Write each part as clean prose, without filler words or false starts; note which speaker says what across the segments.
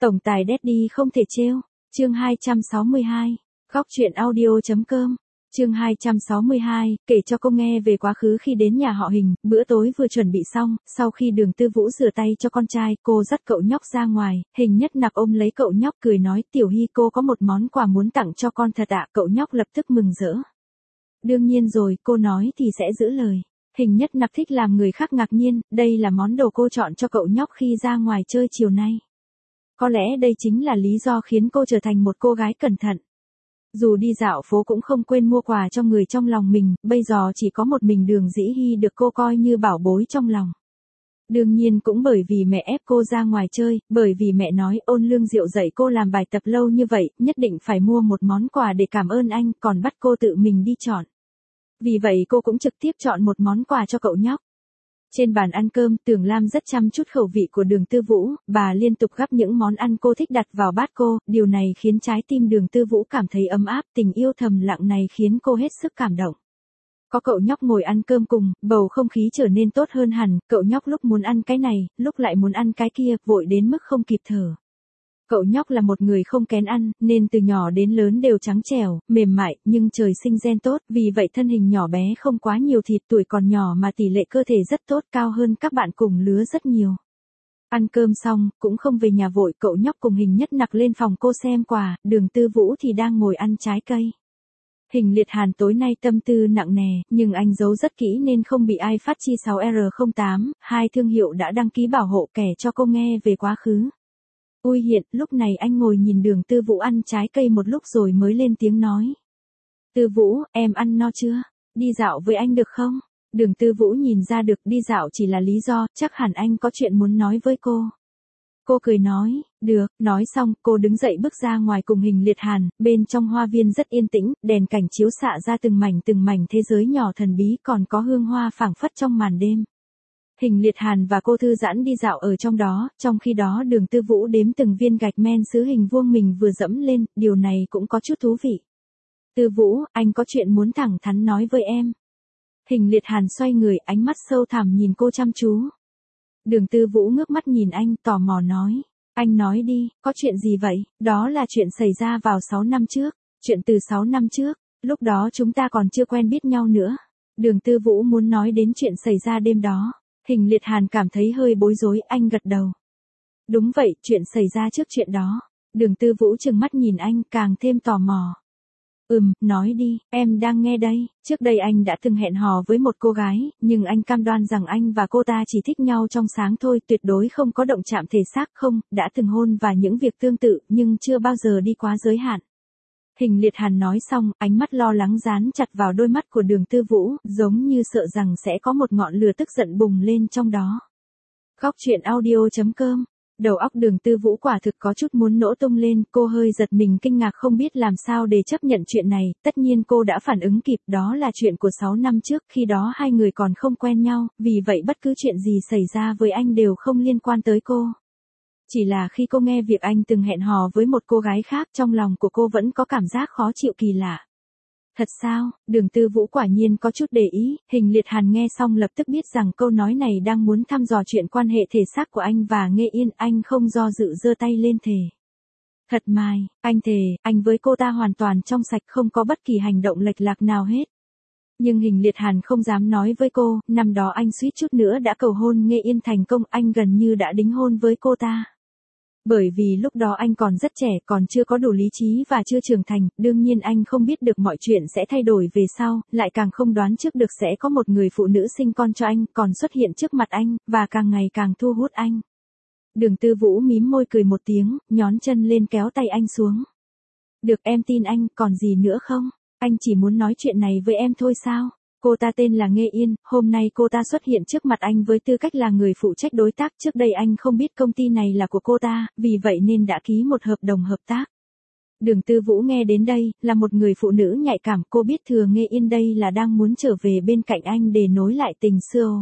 Speaker 1: Tổng tài Daddy không thể trêu. Chương 262. Góc truyện audio.com. Chương 262, kể cho cô nghe về quá khứ khi đến nhà họ Hình, bữa tối vừa chuẩn bị xong, sau khi Đường Tư Vũ rửa tay cho con trai, cô dắt cậu nhóc ra ngoài, Hình Nhất Nặc ôm lấy cậu nhóc cười nói, Tiểu Hy cô có một món quà muốn tặng cho con thật ạ, cậu nhóc lập tức mừng rỡ. Đương nhiên rồi, cô nói thì sẽ giữ lời. Hình Nhất Nặc thích làm người khác ngạc nhiên, đây là món đồ cô chọn cho cậu nhóc khi ra ngoài chơi chiều nay. Có lẽ đây chính là lý do khiến cô trở thành một cô gái cẩn thận. Dù đi dạo phố cũng không quên mua quà cho người trong lòng mình, bây giờ chỉ có một mình Đường Dĩ Hy được cô coi như bảo bối trong lòng. Đương nhiên cũng bởi vì mẹ ép cô ra ngoài chơi, bởi vì mẹ nói Ôn Lương Diệu dạy cô làm bài tập lâu như vậy, nhất định phải mua một món quà để cảm ơn anh, còn bắt cô tự mình đi chọn. Vì vậy cô cũng trực tiếp chọn một món quà cho cậu nhóc. Trên bàn ăn cơm, Tưởng Lam rất chăm chút khẩu vị của Đường Tư Vũ, bà liên tục gắp những món ăn cô thích đặt vào bát cô, điều này khiến trái tim Đường Tư Vũ cảm thấy ấm áp, tình yêu thầm lặng này khiến cô hết sức cảm động. Có cậu nhóc ngồi ăn cơm cùng, bầu không khí trở nên tốt hơn hẳn, cậu nhóc lúc muốn ăn cái này, lúc lại muốn ăn cái kia, vội đến mức không kịp thở. Cậu nhóc là một người không kén ăn, nên từ nhỏ đến lớn đều trắng trẻo, mềm mại, nhưng trời sinh gen tốt, vì vậy thân hình nhỏ bé không quá nhiều thịt, tuổi còn nhỏ mà tỷ lệ cơ thể rất tốt, cao hơn các bạn cùng lứa rất nhiều. Ăn cơm xong, cũng không về nhà vội, cậu nhóc cùng Hình Nhất Nặc lên phòng cô xem quà, Đường Tư Vũ thì đang ngồi ăn trái cây. Hình Liệt Hàn tối nay tâm tư nặng nề, nhưng anh giấu rất kỹ nên không bị ai phát chi 6R08, hai thương hiệu đã đăng ký bảo hộ kể cho cô nghe về quá khứ. Ui Hiện, lúc này anh ngồi nhìn Đường Tư Vũ ăn trái cây một lúc rồi mới lên tiếng nói. Tư Vũ, em ăn no chưa? Đi dạo với anh được không? Đường Tư Vũ nhìn ra được đi dạo chỉ là lý do, chắc hẳn anh có chuyện muốn nói với cô. Cô cười nói, được, nói xong, cô đứng dậy bước ra ngoài cùng Hình Liệt Hàn, bên trong hoa viên rất yên tĩnh, đèn cảnh chiếu xạ ra từng mảnh thế giới nhỏ thần bí còn có hương hoa phảng phất trong màn đêm. Hình Liệt Hàn và cô thư giãn đi dạo ở trong khi đó Đường Tư Vũ đếm từng viên gạch men sứ hình vuông mình vừa dẫm lên, điều này cũng có chút thú vị. Tư Vũ, anh có chuyện muốn thẳng thắn nói với em. Hình Liệt Hàn xoay người, ánh mắt sâu thẳm nhìn cô chăm chú. Đường Tư Vũ ngước mắt nhìn anh, tò mò nói. Anh nói đi, có chuyện gì vậy? Đó là chuyện xảy ra vào 6 năm trước. Chuyện từ 6 năm trước, lúc đó chúng ta còn chưa quen biết nhau nữa. Đường Tư Vũ muốn nói đến chuyện xảy ra đêm đó. Hình Liệt Hàn cảm thấy hơi bối rối, anh gật đầu. Đúng vậy, chuyện xảy ra trước chuyện đó. Đường Tư Vũ trừng mắt nhìn anh, càng thêm tò mò. Nói đi, em đang nghe đây. Trước đây anh đã từng hẹn hò với một cô gái, nhưng anh cam đoan rằng anh và cô ta chỉ thích nhau trong sáng thôi, tuyệt đối không có động chạm thể xác, không, đã từng hôn và những việc tương tự, nhưng chưa bao giờ đi quá giới hạn. Hình Liệt Hàn nói xong, ánh mắt lo lắng dán chặt vào đôi mắt của Đường Tư Vũ, giống như sợ rằng sẽ có một ngọn lửa tức giận bùng lên trong đó. Góc truyện audio.com. Đầu óc Đường Tư Vũ quả thực có chút muốn nổ tung lên, cô hơi giật mình kinh ngạc không biết làm sao để chấp nhận chuyện này, tất nhiên cô đã phản ứng kịp, đó là chuyện của 6 năm trước, khi đó hai người còn không quen nhau, vì vậy bất cứ chuyện gì xảy ra với anh đều không liên quan tới cô. Chỉ là khi cô nghe việc anh từng hẹn hò với một cô gái khác, trong lòng của cô vẫn có cảm giác khó chịu kỳ lạ. Thật sao? Đường Tư Vũ quả nhiên có chút để ý, Hình Liệt Hàn nghe xong lập tức biết rằng câu nói này đang muốn thăm dò chuyện quan hệ thể xác của anh và Nghe Yên, anh không do dự giơ tay lên thề. Thật Mai, anh thề, anh với cô ta hoàn toàn trong sạch, không có bất kỳ hành động lệch lạc nào hết. Nhưng Hình Liệt Hàn không dám nói với cô, năm đó anh suýt chút nữa đã cầu hôn Nghe Yên thành công, anh gần như đã đính hôn với cô ta. Bởi vì lúc đó anh còn rất trẻ, còn chưa có đủ lý trí và chưa trưởng thành, đương nhiên anh không biết được mọi chuyện sẽ thay đổi về sau, lại càng không đoán trước được sẽ có một người phụ nữ sinh con cho anh, còn xuất hiện trước mặt anh, và càng ngày càng thu hút anh. Đường Tư Vũ mím môi cười một tiếng, nhón chân lên kéo tay anh xuống. Được, em tin anh, còn gì nữa không? Anh chỉ muốn nói chuyện này với em thôi sao? Cô ta tên là Nghe Yên, hôm nay cô ta xuất hiện trước mặt anh với tư cách là người phụ trách đối tác, trước đây anh không biết công ty này là của cô ta, vì vậy nên đã ký một hợp đồng hợp tác. Đường Tư Vũ nghe đến đây, là một người phụ nữ nhạy cảm, cô biết thừa Nghe Yên đây là đang muốn trở về bên cạnh anh để nối lại tình xưa.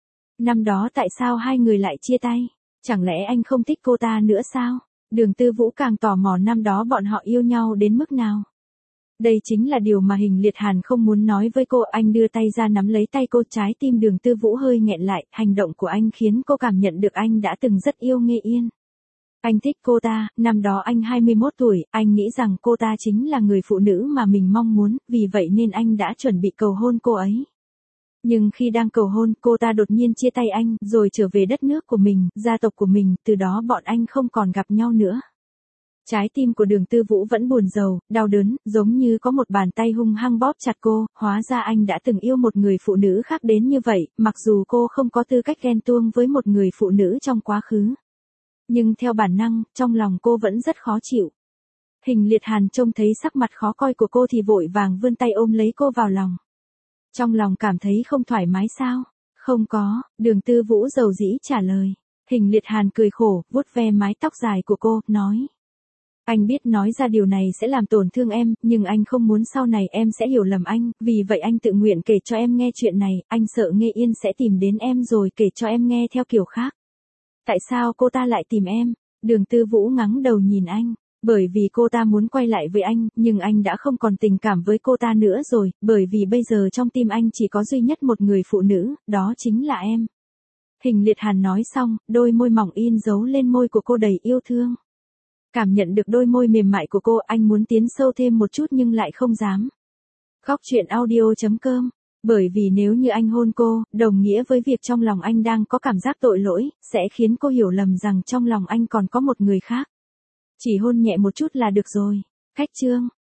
Speaker 1: Năm đó tại sao hai người lại chia tay? Chẳng lẽ anh không thích cô ta nữa sao? Đường Tư Vũ càng tò mò năm đó bọn họ yêu nhau đến mức nào. Đây chính là điều mà Hình Liệt Hàn không muốn nói với cô, anh đưa tay ra nắm lấy tay cô, trái tim Đường Tư Vũ hơi nghẹn lại, hành động của anh khiến cô cảm nhận được anh đã từng rất yêu Nghe Yên. Anh thích cô ta, năm đó anh 21 tuổi, anh nghĩ rằng cô ta chính là người phụ nữ mà mình mong muốn, vì vậy nên anh đã chuẩn bị cầu hôn cô ấy. Nhưng khi đang cầu hôn, cô ta đột nhiên chia tay anh, rồi trở về đất nước của mình, gia tộc của mình, từ đó bọn anh không còn gặp nhau nữa. Trái tim của Đường Tư Vũ vẫn buồn rầu, đau đớn, giống như có một bàn tay hung hăng bóp chặt cô, hóa ra anh đã từng yêu một người phụ nữ khác đến như vậy, mặc dù cô không có tư cách ghen tuông với một người phụ nữ trong quá khứ. Nhưng theo bản năng, trong lòng cô vẫn rất khó chịu. Hình Liệt Hàn trông thấy sắc mặt khó coi của cô thì vội vàng vươn tay ôm lấy cô vào lòng. Trong lòng cảm thấy không thoải mái sao? Không có, Đường Tư Vũ dầu dĩ trả lời. Hình Liệt Hàn cười khổ, vuốt ve mái tóc dài của cô, nói. Anh biết nói ra điều này sẽ làm tổn thương em, nhưng anh không muốn sau này em sẽ hiểu lầm anh, vì vậy anh tự nguyện kể cho em nghe chuyện này, anh sợ Nghê Yên sẽ tìm đến em rồi kể cho em nghe theo kiểu khác. Tại sao cô ta lại tìm em? Đường Tư Vũ ngắng đầu nhìn anh. Bởi vì cô ta muốn quay lại với anh, nhưng anh đã không còn tình cảm với cô ta nữa rồi, bởi vì bây giờ trong tim anh chỉ có duy nhất một người phụ nữ, đó chính là em. Hình Liệt Hàn nói xong, đôi môi mỏng in dấu lên môi của cô đầy yêu thương. Cảm nhận được đôi môi mềm mại của cô, anh muốn tiến sâu thêm một chút nhưng lại không dám. Góc truyện audio.com. Bởi vì nếu như anh hôn cô, đồng nghĩa với việc trong lòng anh đang có cảm giác tội lỗi, sẽ khiến cô hiểu lầm rằng trong lòng anh còn có một người khác. Chỉ hôn nhẹ một chút là được rồi. Khách chương.